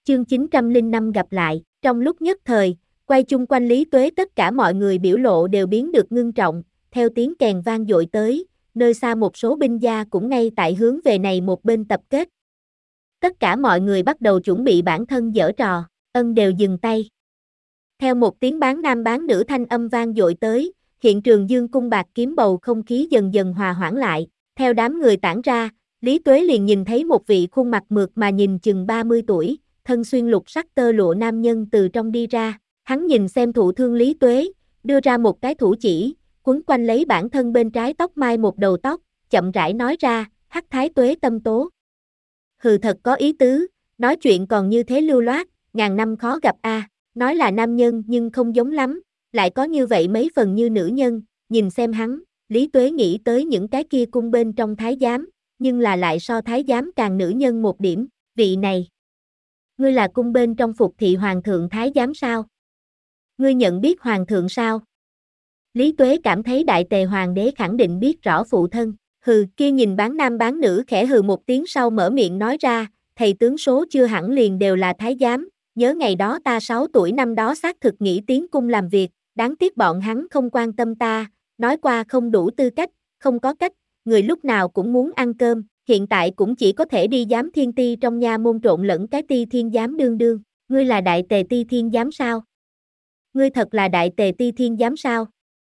Chương 905 gặp lại, trong lúc nhất thời, quay chung quanh Lý Tuế tất cả mọi người biểu lộ đều biến được ngưng trọng, theo tiếng kèn vang dội tới, nơi xa một số binh gia cũng ngay tại hướng về này một bên tập kết. Tất cả mọi người bắt đầu chuẩn bị bản thân giở trò, Ân đều dừng tay. Theo một tiếng bán nam bán nữ thanh âm vang dội tới, hiện trường dương cung bạc kiếm bầu không khí dần dần hòa hoãn lại, theo đám người tản ra, Lý Tuế liền nhìn thấy một vị khuôn mặt mượt mà nhìn chừng 30 tuổi, thân xuyên lục sắc tơ lụa nam nhân từ trong đi ra, hắn nhìn xem thụ thương Lý Tuế, đưa ra một cái thủ chỉ, quấn quanh lấy bản thân bên trái tóc mai một đầu tóc, chậm rãi nói ra, Hắc Thái Tuế tâm tố. Hừ, thật có ý tứ, nói chuyện còn như thế lưu loát, ngàn năm khó gặp a. Nói là nam nhân nhưng không giống lắm, lại có như vậy mấy phần như nữ nhân, nhìn xem hắn, Lý Tuế nghĩ tới những cái kia cung bên trong thái giám, nhưng là lại so thái giám càng nữ nhân một điểm, vị này. Ngươi là cung bên trong phục thị hoàng thượng thái giám sao? Ngươi nhận biết hoàng thượng sao? Lý Tuế cảm thấy đại tề hoàng đế khẳng định biết rõ phụ thân, hừ, kia nhìn bán nam bán nữ khẽ hừ một tiếng sau mở miệng nói ra, thầy tướng số chưa hẳn liền đều là thái giám, nhớ ngày đó ta 6 tuổi năm đó xác thực nghĩ tiến cung làm việc, đáng tiếc bọn hắn không quan tâm ta, nói qua không đủ tư cách, không có cách, người lúc nào cũng muốn ăn cơm, hiện tại cũng chỉ có thể đi giám thiên ti trong nha môn trộn lẫn cái ti thiên giám đương đương, ngươi là đại tề ti thiên giám sao? Ngươi thật là đại tề ti thiên giám sao?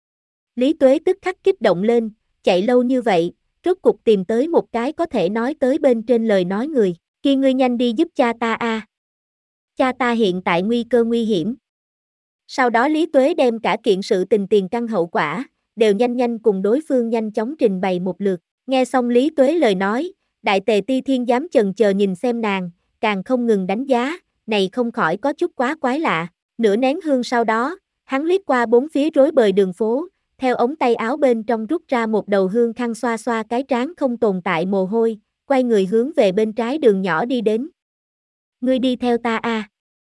Lý Tuế tức khắc kích động lên, chạy lâu như vậy, rốt cục tìm tới một cái có thể nói tới bên trên lời nói người, kia ngươi nhanh đi giúp cha ta a. Cha ta hiện tại nguy cơ nguy hiểm. Sau đó Lý Tuế đem cả kiện sự tình tiền căn hậu quả, đều nhanh nhanh cùng đối phương nhanh chóng trình bày một lượt. Nghe xong Lý Tuế lời nói, đại tề ti thiên giám chần chờ nhìn xem nàng, càng không ngừng đánh giá, này không khỏi có chút quá quái lạ. Nửa nén hương sau đó, hắn liếc qua bốn phía rối bời đường phố, theo ống tay áo bên trong rút ra một đầu hương khăn xoa xoa cái trán không tồn tại mồ hôi, quay người hướng về bên trái đường nhỏ đi đến. Ngươi đi theo ta a.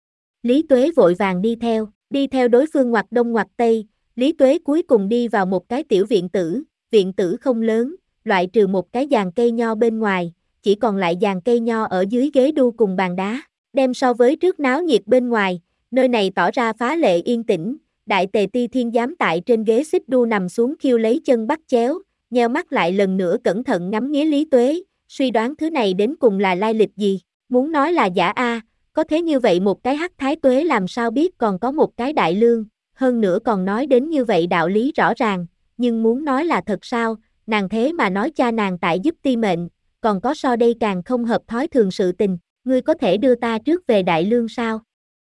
Lý Tuế vội vàng đi theo đối phương ngoặt đông ngoặt tây, Lý Tuế cuối cùng đi vào một cái tiểu viện tử không lớn, loại trừ một cái giàn cây nho bên ngoài, chỉ còn lại giàn cây nho ở dưới ghế đu cùng bàn đá, đem so với trước náo nhiệt bên ngoài, nơi này tỏ ra phá lệ yên tĩnh, đại tề ti thiên giám tại trên ghế xích đu nằm xuống khiêu lấy chân bắt chéo, nheo mắt lại lần nữa cẩn thận ngắm nghía Lý Tuế, suy đoán thứ này đến cùng là lai lịch gì, muốn nói là giả a. Có thế như vậy một cái Hắc Thái Tuế làm sao biết còn có một cái đại lương, hơn nữa còn nói đến như vậy đạo lý rõ ràng, nhưng muốn nói là thật sao, nàng thế mà nói cha nàng tại giúp ti mệnh, còn có so đây càng không hợp thói thường sự tình, ngươi có thể đưa ta trước về đại lương sao?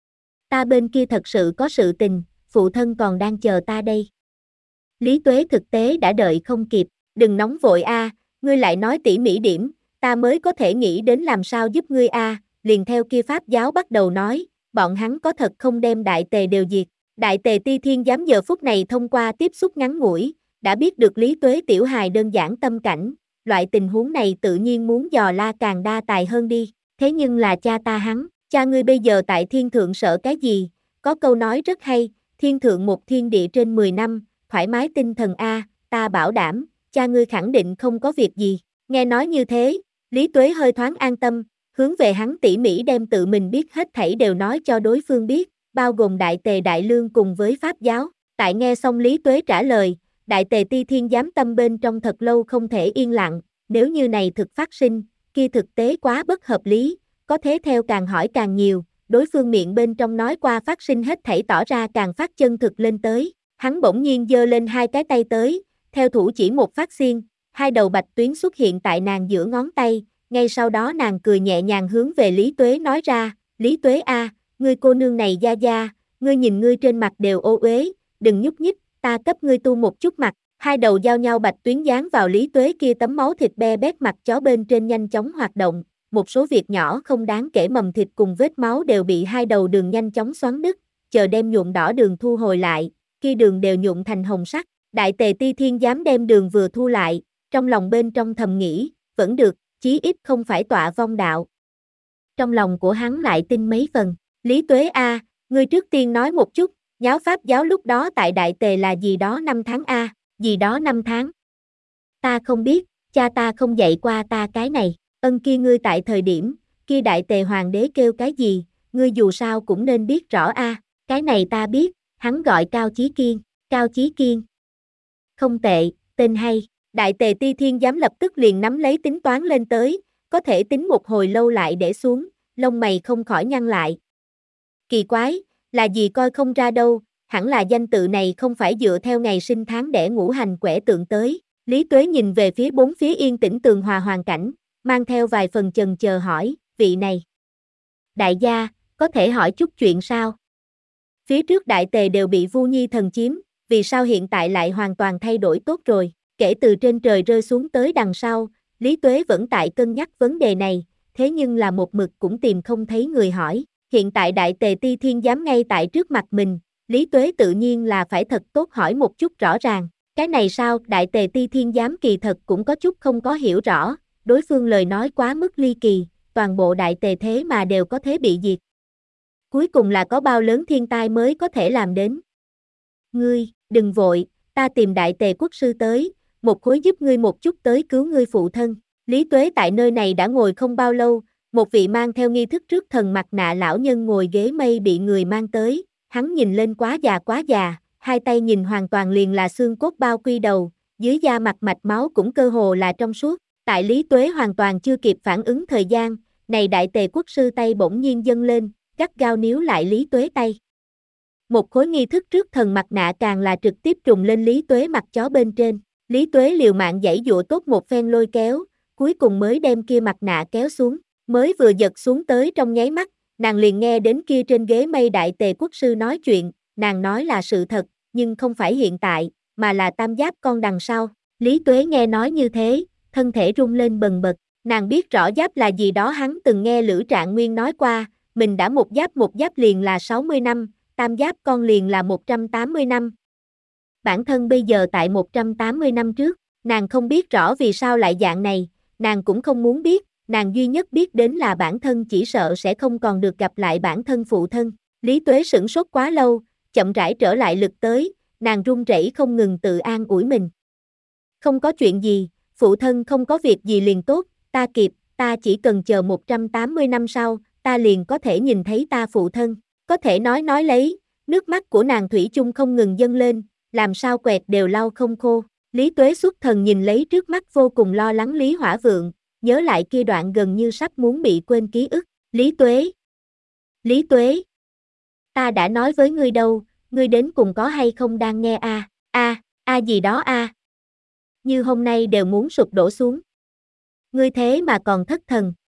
Ta bên kia thật sự có sự tình, phụ thân còn đang chờ ta đây. Lý Tuế thực tế đã đợi không kịp, đừng nóng vội a, ngươi lại nói tỉ mỉ điểm, ta mới có thể nghĩ đến làm sao giúp ngươi a. Liền theo kia pháp giáo bắt đầu nói, bọn hắn có thật không đem đại tề đều diệt. Đại tề ti thiên giám giờ phút này thông qua tiếp xúc ngắn ngủi, đã biết được Lý Tuế tiểu hài đơn giản tâm cảnh, loại tình huống này tự nhiên muốn dò la càng đa tài hơn đi. Thế nhưng là cha ta hắn, cha ngươi bây giờ tại thiên thượng sợ cái gì? Có câu nói rất hay, thiên thượng một thiên địa trên 10 năm, thoải mái tinh thần a, ta bảo đảm, cha ngươi khẳng định không có việc gì. Nghe nói như thế, Lý Tuế hơi thoáng an tâm, hướng về hắn tỉ mỉ đem tự mình biết hết thảy đều nói cho đối phương biết, bao gồm đại tề đại lương cùng với pháp giáo. Tại nghe xong Lý Tuế trả lời, đại tề ti thiên giám tâm bên trong thật lâu không thể yên lặng, nếu như này thực phát sinh, kia thực tế quá bất hợp lý, có thế theo càng hỏi càng nhiều, đối phương miệng bên trong nói qua phát sinh hết thảy tỏ ra càng phát chân thực lên tới, hắn bỗng nhiên giơ lên hai cái tay tới, theo thủ chỉ một phát xiên, hai đầu bạch tuyến xuất hiện tại nàng giữa ngón tay. Ngay sau đó nàng cười nhẹ nhàng hướng về Lý Tuế nói ra, Lý Tuế a, ngươi cô nương này gia gia, ngươi nhìn ngươi trên mặt đều ô uế, đừng nhúc nhích, ta cấp ngươi tu một chút mặt, hai đầu giao nhau bạch tuyến dán vào Lý Tuế kia tấm máu thịt be bét mặt chó bên trên nhanh chóng hoạt động, một số việc nhỏ không đáng kể mầm thịt cùng vết máu đều bị hai đầu đường nhanh chóng xoắn đứt, chờ đem nhuộm đỏ đường thu hồi lại, kia đường đều nhuộm thành hồng sắc, đại tề ti thiên giám đem đường vừa thu lại, trong lòng bên trong thầm nghĩ, vẫn được. Chí ít không phải tọa vong đạo. Trong lòng của hắn lại tin mấy phần, Lý Tuế a, ngươi trước tiên nói một chút, nháo pháp giáo lúc đó tại đại tề là gì đó 5 tháng a, gì đó 5 tháng. Ta không biết, cha ta không dạy qua ta cái này, Ân kia ngươi tại thời điểm, kia đại tề hoàng đế kêu cái gì, ngươi dù sao cũng nên biết rõ a. Cái này ta biết, hắn gọi Cao Chí Kiên. Cao Chí Kiên. Không tệ, tên hay. Đại tề Ti Thiên Giám lập tức liền nắm lấy tính toán lên tới, có thể tính một hồi lâu lại để xuống, lông mày không khỏi nhăn lại. Kỳ quái, là gì coi không ra đâu, hẳn là danh tự này không phải dựa theo ngày sinh tháng đẻ ngũ hành quẻ tượng tới. Lý Tuế nhìn về phía bốn phía yên tĩnh tường hòa hoàn cảnh, mang theo vài phần chần chờ hỏi, vị này. Đại gia, có thể hỏi chút chuyện sao? Phía trước đại tề đều bị Vu Nhi thần chiếm, vì sao hiện tại lại hoàn toàn thay đổi tốt rồi? Kể từ trên trời rơi xuống tới đằng sau, Lý Tuế vẫn tại cân nhắc vấn đề này, thế nhưng là một mực cũng tìm không thấy người hỏi. Hiện tại đại tề Ti Thiên Giám ngay tại trước mặt mình, Lý Tuế tự nhiên là phải thật tốt hỏi một chút rõ ràng. Cái này sao, đại tề Ti Thiên Giám kỳ thật cũng có chút không có hiểu rõ, đối phương lời nói quá mức ly kỳ, toàn bộ đại tề thế mà đều có thế bị diệt. Cuối cùng là có bao lớn thiên tai mới có thể làm đến. Ngươi, đừng vội, ta tìm đại tề quốc sư tới, một khối giúp ngươi một chút tới cứu ngươi phụ thân. Lý Tuế tại nơi này đã ngồi không bao lâu, một vị mang theo nghi thức trước thần mặt nạ lão nhân ngồi ghế mây bị người mang tới, hắn nhìn lên quá già, hai tay nhìn hoàn toàn liền là xương cốt bao quy đầu, dưới da mặt mạch máu cũng cơ hồ là trong suốt. Tại Lý Tuế hoàn toàn chưa kịp phản ứng thời gian, này đại tề quốc sư tay bỗng nhiên dâng lên, gắt gao níu lại Lý Tuế tay. Một khối nghi thức trước thần mặt nạ càng là trực tiếp trùng lên Lý Tuế mặt chó bên trên. Lý Tuế liều mạng giãy giụa tốt một phen lôi kéo, cuối cùng mới đem kia mặt nạ kéo xuống. Mới vừa giật xuống tới trong nháy mắt, nàng liền nghe đến kia trên ghế mây đại tề quốc sư nói chuyện, nàng nói là sự thật, nhưng không phải hiện tại, mà là tam giáp con đằng sau. Lý Tuế nghe nói như thế, thân thể rung lên bần bật, nàng biết rõ giáp là gì đó hắn từng nghe Lữ Trạng Nguyên nói qua, mình đã một giáp liền là 60 năm, tam giáp con liền là 180 năm. Bản thân bây giờ tại 180 năm trước, nàng không biết rõ vì sao lại dạng này, nàng cũng không muốn biết, nàng duy nhất biết đến là bản thân chỉ sợ sẽ không còn được gặp lại bản thân phụ thân. Lý Tuế sửng sốt quá lâu, chậm rãi trở lại lực tới, nàng run rẩy không ngừng tự an ủi mình. Không có chuyện gì, phụ thân không có việc gì liền tốt, ta kịp, ta chỉ cần chờ 180 năm sau, ta liền có thể nhìn thấy ta phụ thân. Có thể nói lấy, nước mắt của nàng thủy chung không ngừng dâng lên, làm sao quẹt đều lau không khô. Lý Tuế xuất thần nhìn lấy trước mắt vô cùng lo lắng Lý Hỏa Vượng, nhớ lại kia đoạn gần như sắp muốn bị quên ký ức. Lý Tuế, ta đã nói với ngươi đâu, ngươi đến cùng có hay không đang nghe gì đó như hôm nay đều muốn sụp đổ xuống. Ngươi thế mà còn thất thần,